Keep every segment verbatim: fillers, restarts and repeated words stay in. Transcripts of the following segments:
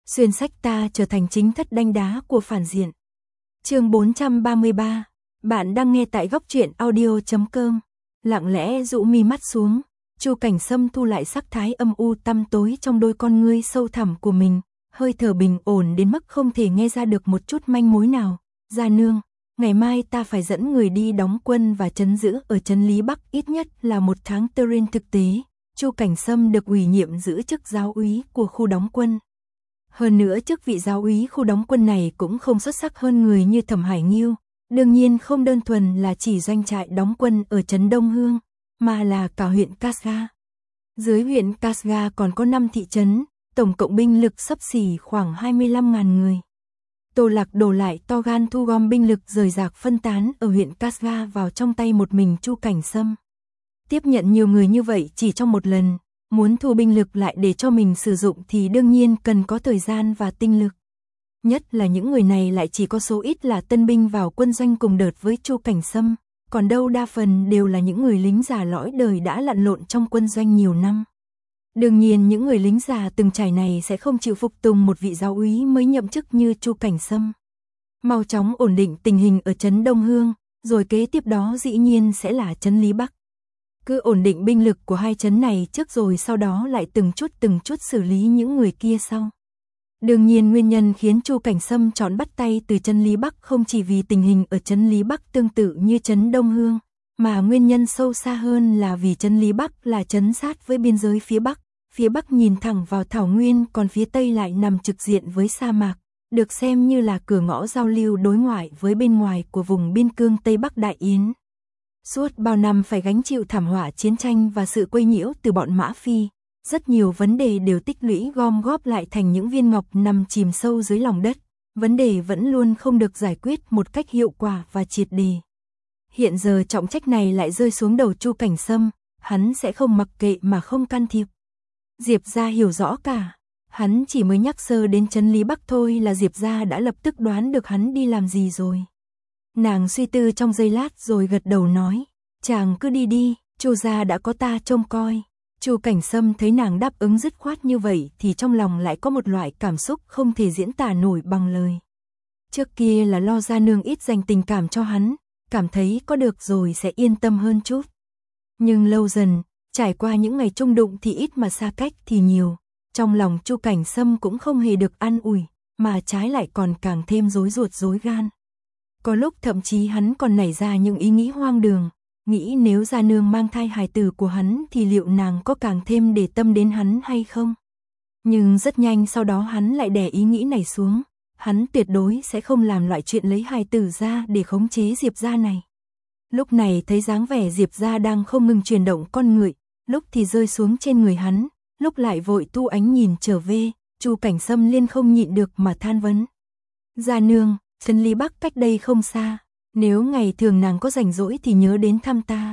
Xuyên sách ta trở thành chính thất đanh đá của phản diện. Chương bốn trăm ba mươi ba. Bạn đang nghe tại góc truyện audio chấm com. Lặng lẽ rũ mi mắt xuống, Chu Cảnh Sâm thu lại sắc thái âm u tăm tối trong đôi con ngươi sâu thẳm của mình, hơi thở bình ổn đến mức không thể nghe ra được một chút manh mối nào. Gia nương, ngày mai ta phải dẫn người đi đóng quân và trấn giữ ở trấn Lý Bắc ít nhất là một tháng. Trên thực tế, Chu Cảnh Sâm được ủy nhiệm giữ chức giáo úy của khu đóng quân. Hơn nữa chức vị giáo úy khu đóng quân này cũng không xuất sắc hơn người như Thẩm Hải Nghiêu, đương nhiên không đơn thuần là chỉ doanh trại đóng quân ở trấn Đông Hương, mà là cả huyện Casga. Dưới huyện Casga còn có năm thị trấn, tổng cộng binh lực xấp xỉ khoảng hai mươi lăm nghìn người. Tô Lạc Đổ lại to gan thu gom binh lực rời rạc phân tán ở huyện Casga vào trong tay một mình Chu Cảnh Sâm. Tiếp nhận nhiều người như vậy chỉ trong một lần, muốn thu binh lực lại để cho mình sử dụng thì đương nhiên cần có thời gian và tinh lực. Nhất là những người này lại chỉ có số ít là tân binh vào quân doanh cùng đợt với Chu Cảnh Sâm, còn đâu đa phần đều là những người lính già lõi đời đã lặn lộn trong quân doanh nhiều năm. Đương nhiên những người lính già từng trải này sẽ không chịu phục tùng một vị giáo úy mới nhậm chức như Chu Cảnh Sâm. Mau chóng ổn định tình hình ở trấn Đông Hương, rồi kế tiếp đó dĩ nhiên sẽ là trấn Lý Bắc. Cứ ổn định binh lực của hai trấn này trước rồi sau đó lại từng chút từng chút xử lý những người kia sau. Đương nhiên nguyên nhân khiến Chu Cảnh Sâm chọn bắt tay từ trấn Lý Bắc không chỉ vì tình hình ở trấn Lý Bắc tương tự như trấn Đông Hương, mà nguyên nhân sâu xa hơn là vì trấn Lý Bắc là trấn sát với biên giới phía Bắc, phía Bắc nhìn thẳng vào thảo nguyên còn phía Tây lại nằm trực diện với sa mạc, được xem như là cửa ngõ giao lưu đối ngoại với bên ngoài của vùng biên cương Tây Bắc Đại Yến. Suốt bao năm phải gánh chịu thảm họa chiến tranh và sự quấy nhiễu từ bọn Mã Phi, rất nhiều vấn đề đều tích lũy gom góp lại thành những viên ngọc nằm chìm sâu dưới lòng đất, vấn đề vẫn luôn không được giải quyết một cách hiệu quả và triệt để. Hiện giờ trọng trách này lại rơi xuống đầu Chu Cảnh Sâm, hắn sẽ không mặc kệ mà không can thiệp. Diệp gia hiểu rõ cả, hắn chỉ mới nhắc sơ đến trấn Lý Bắc thôi là Diệp gia đã lập tức đoán được hắn đi làm gì rồi. Nàng suy tư trong giây lát rồi gật đầu nói, chàng cứ đi đi, Chu gia đã có ta trông coi. Chu Cảnh Sâm thấy nàng đáp ứng dứt khoát như vậy thì trong lòng lại có một loại cảm xúc không thể diễn tả nổi bằng lời. Trước kia là lo gia nương ít dành tình cảm cho hắn, cảm thấy có được rồi sẽ yên tâm hơn chút. Nhưng lâu dần, trải qua những ngày chung đụng thì ít mà xa cách thì nhiều, trong lòng Chu Cảnh Sâm cũng không hề được an ủi, mà trái lại còn càng thêm rối ruột rối gan. Có lúc thậm chí hắn còn nảy ra những ý nghĩ hoang đường, nghĩ nếu gia nương mang thai hài tử của hắn thì liệu nàng có càng thêm để tâm đến hắn hay không. Nhưng rất nhanh sau đó hắn lại đè ý nghĩ này xuống, hắn tuyệt đối sẽ không làm loại chuyện lấy hài tử ra để khống chế Diệp gia này. Lúc này thấy dáng vẻ Diệp gia đang không ngừng chuyển động con người, lúc thì rơi xuống trên người hắn, lúc lại vội thu ánh nhìn trở về, Chu Cảnh Sâm liên không nhịn được mà than vấn. Gia nương, trấn Lý Bắc cách đây không xa, nếu ngày thường nàng có rảnh rỗi thì nhớ đến thăm ta.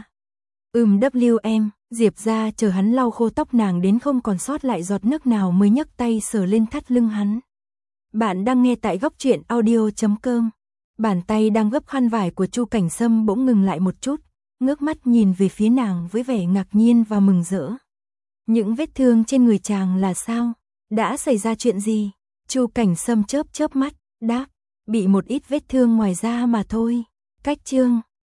Ừm W em, Diệp gia chờ hắn lau khô tóc nàng đến không còn sót lại giọt nước nào mới nhấc tay sờ lên thắt lưng hắn. Bạn đang nghe tại góc truyện audio chấm com. Bàn tay đang gấp khăn vải của Chu Cảnh Sâm bỗng ngừng lại một chút, ngước mắt nhìn về phía nàng với vẻ ngạc nhiên và mừng rỡ. Những vết thương trên người chàng là sao? Đã xảy ra chuyện gì? Chu Cảnh Sâm chớp chớp mắt, đáp, bị một ít vết thương ngoài da mà thôi. Cách chương